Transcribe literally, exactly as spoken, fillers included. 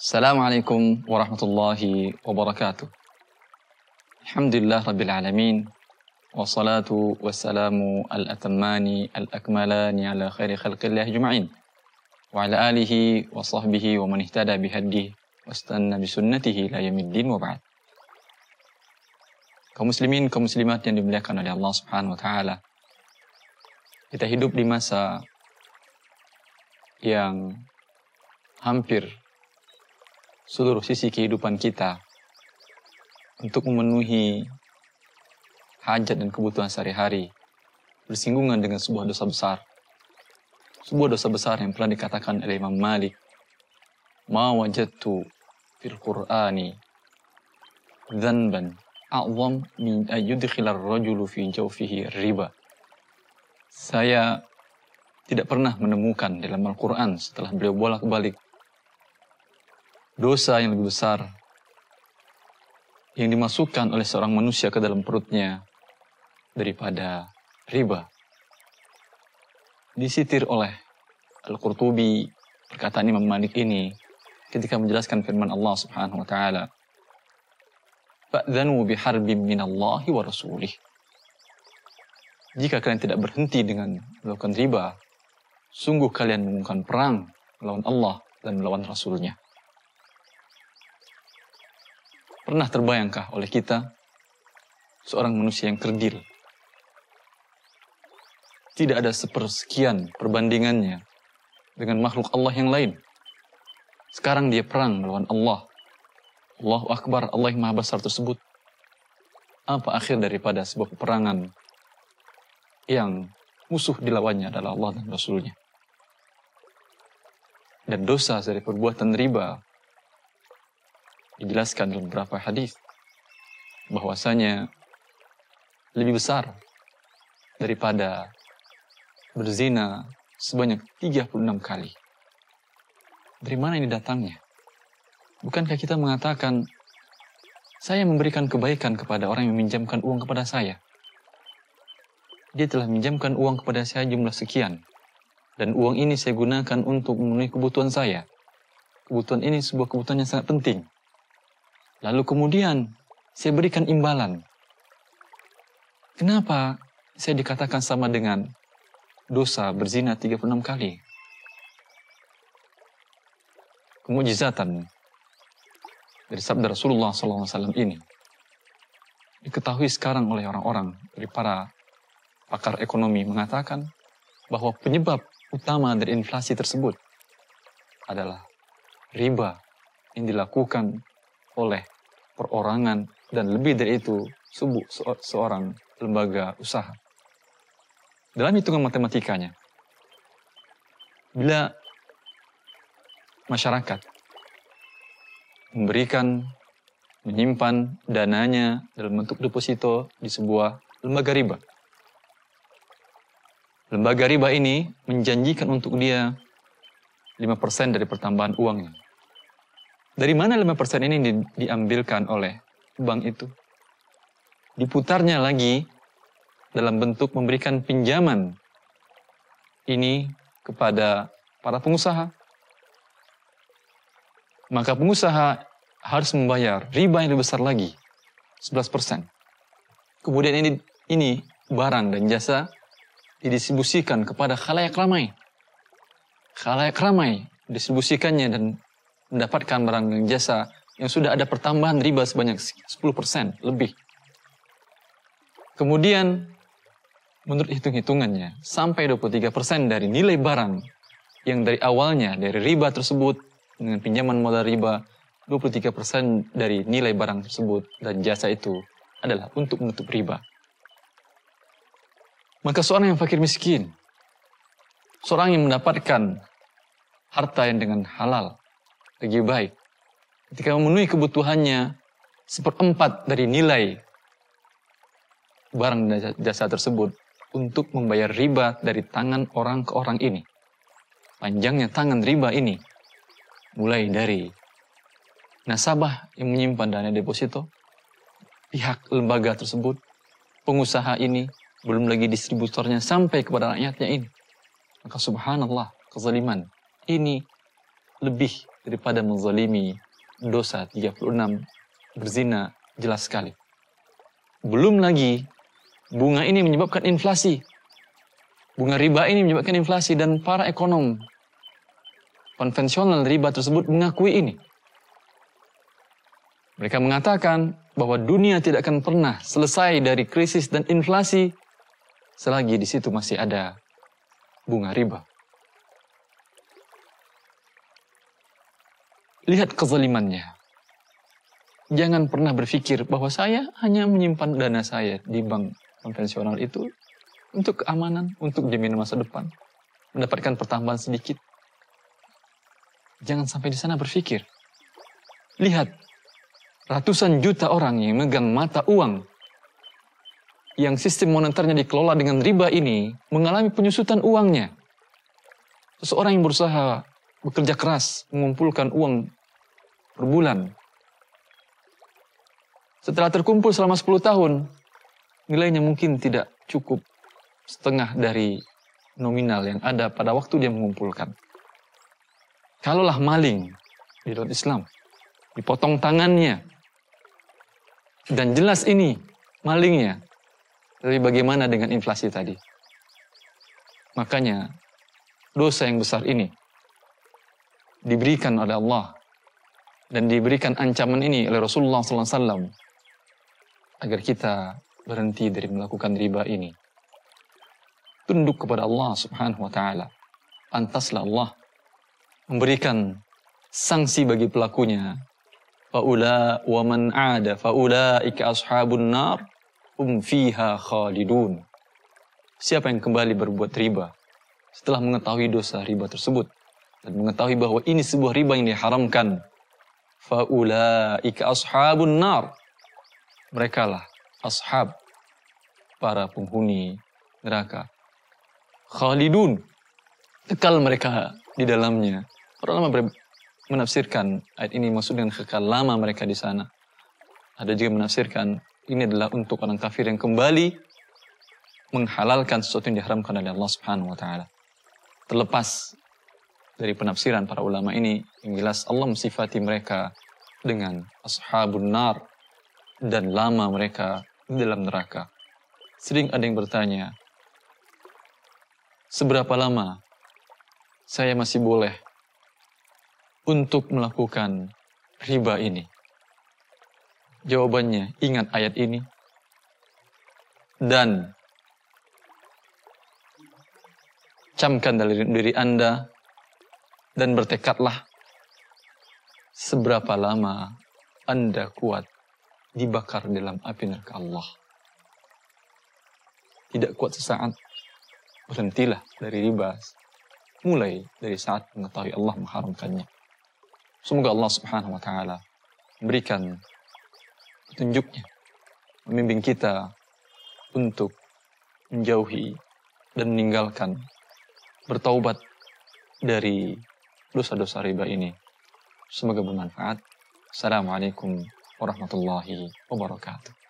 Assalamualaikum warahmatullahi wabarakatuh. Alhamdulillah rabbil alamin. Wassalatu wassalamu al-atammani al-akmalani ala khairi khalqillah ajma'in. Wa ala alihi wa sahbihi wa man ihtada bihadihi wastanna bisunnatihi ila yaumiddin wa ba'd. Kaum muslimin, kaum muslimat yang dimuliakan oleh Allah Subhanahu wa taala. Kita hidup di masa yang hampir seluruh sisi kehidupan kita untuk memenuhi hajat dan kebutuhan sehari-hari bersinggungan dengan sebuah dosa besar. Sebuah dosa besar yang pernah dikatakan oleh Imam Malik, "Ma wajadtu fil Qur'ani dzanban a'zam min ayyudkhilar rajulu fi jawfihi riba." Saya tidak pernah menemukan dalam Al-Quran setelah beliau bolak-balik dosa yang lebih besar yang dimasukkan oleh seorang manusia ke dalam perutnya daripada riba. Disitir oleh Al-Qurtubi perkataan Imam Malik ini ketika menjelaskan firman Allah Subhanahu wa taala, "Fa'dhanu biharbin minallahi wa rasulih." Jika kalian tidak berhenti dengan melakukan riba, sungguh kalian mengumumkan perang melawan Allah dan melawan Rasulnya. Pernah terbayangkah oleh kita seorang manusia yang kerdil? Tidak ada sepersekian perbandingannya dengan makhluk Allah yang lain. Sekarang dia perang melawan Allah. Allahu Akbar, Allah yang Maha Besar tersebut. Apa akhir daripada sebuah peperangan yang musuh dilawannya adalah Allah dan Rasulnya? Dan dosa dari perbuatan riba dijelaskan dalam beberapa hadis bahwasanya lebih besar daripada berzina sebanyak tiga puluh enam kali. Dari mana ini datangnya? Bukankah kita mengatakan, saya memberikan kebaikan kepada orang yang meminjamkan uang kepada saya. Dia telah meminjamkan uang kepada saya jumlah sekian. Dan uang ini saya gunakan untuk memenuhi kebutuhan saya. Kebutuhan ini sebuah kebutuhan yang sangat penting. Lalu kemudian saya berikan imbalan. Kenapa saya dikatakan sama dengan dosa berzina tiga puluh enam kali? Kemujizatan dari sabda Rasulullah shallallahu alaihi wasallam ini diketahui sekarang oleh orang-orang dari para pakar ekonomi mengatakan bahwa penyebab utama dari inflasi tersebut adalah riba yang dilakukan oleh perorangan dan lebih dari itu subuh seorang lembaga usaha. Dalam hitungan matematikanya, bila masyarakat memberikan, menyimpan dananya dalam bentuk deposito di sebuah lembaga riba, lembaga riba ini menjanjikan untuk dia lima persen dari pertambahan uangnya. Dari mana lima persen ini di, diambilkan oleh bank itu? Diputarnya lagi dalam bentuk memberikan pinjaman ini kepada para pengusaha. Maka pengusaha harus membayar riba yang lebih besar lagi, sebelas persen. Kemudian ini, ini barang dan jasa didistribusikan kepada khalayak ramai. Khalayak ramai distribusikannya dan mendapatkan barang dan jasa yang sudah ada pertambahan riba sebanyak sepuluh persen lebih. Kemudian, menurut hitung-hitungannya, sampai dua puluh tiga persen dari nilai barang yang dari awalnya dari riba tersebut, dengan pinjaman modal riba, dua puluh tiga persen dari nilai barang tersebut dan jasa itu adalah untuk menutup riba. Maka seorang yang fakir miskin, seorang yang mendapatkan harta yang dengan halal, lebih baik ketika memenuhi kebutuhannya seperempat dari nilai barang dan jasa tersebut untuk membayar riba dari tangan orang ke orang ini. Panjangnya tangan riba ini mulai dari nasabah yang menyimpan dana deposito, pihak lembaga tersebut, pengusaha ini, belum lagi distributornya sampai kepada rakyatnya ini. Maka subhanallah, kezaliman ini lebih daripada menzalimi. Dosa tiga puluh enam, berzina jelas sekali. Belum lagi, bunga ini menyebabkan inflasi. Bunga riba ini menyebabkan inflasi, dan para ekonom konvensional riba tersebut mengakui ini. Mereka mengatakan bahwa dunia tidak akan pernah selesai dari krisis dan inflasi selagi di situ masih ada bunga riba. Lihat kezalimannya. Jangan pernah berpikir bahwa saya hanya menyimpan dana saya di bank konvensional itu untuk keamanan, untuk jaminan masa depan, mendapatkan pertambahan sedikit. Jangan sampai di sana berpikir. Lihat, ratusan juta orang yang megang mata uang, yang sistem moneternya dikelola dengan riba ini, mengalami penyusutan uangnya. Seseorang yang berusaha bekerja keras, mengumpulkan uang per bulan. Setelah terkumpul selama sepuluh tahun, nilainya mungkin tidak cukup setengah dari nominal yang ada pada waktu dia mengumpulkan. Kalaulah maling di dalam Islam, dipotong tangannya, dan jelas ini malingnya, tapi bagaimana dengan inflasi tadi? Makanya dosa yang besar ini diberikan oleh Allah dan diberikan ancaman ini oleh Rasulullah sallallahu alaihi wasallam agar kita berhenti dari melakukan riba ini. Tunduk kepada Allah subhanahu wa ta'ala. Pantaslah Allah memberikan sanksi bagi pelakunya. Fa'ula wa man 'ada fa'ulaika ashabun nar hum fiha khalidun. Siapa yang kembali berbuat riba setelah mengetahui dosa riba tersebut dan mengetahui bahwa ini sebuah riba yang diharamkan, fa'ulaika ashabun nar. Mereka lah ashab, para penghuni neraka. Khalidun, kekal mereka di dalamnya. Para ulama menafsirkan ayat ini maksud dengan kekal lama mereka di sana. Ada juga menafsirkan ini adalah untuk orang kafir yang kembali menghalalkan sesuatu yang diharamkan oleh Allah Subhanahu wa taala. Terlepas dari penafsiran para ulama ini, yang jelas Allah mensifati mereka dengan ashabun nar dan lama mereka di dalam neraka. Sering ada yang bertanya, seberapa lama saya masih boleh untuk melakukan riba ini? Jawabannya, ingat ayat ini dan camkan dari diri Anda dan bertekadlah seberapa lama Anda kuat dibakar dalam api neraka Allah. Tidak kuat sesaat, berhentilah dari riba mulai dari saat mengetahui Allah mengharamkannya. Semoga Allah subhanahu wa ta'ala memberikan petunjuknya, membimbing kita untuk menjauhi dan meninggalkan, bertaubat dari dosa-dosa riba ini. Semoga bermanfaat. Assalamualaikum warahmatullahi wabarakatuh.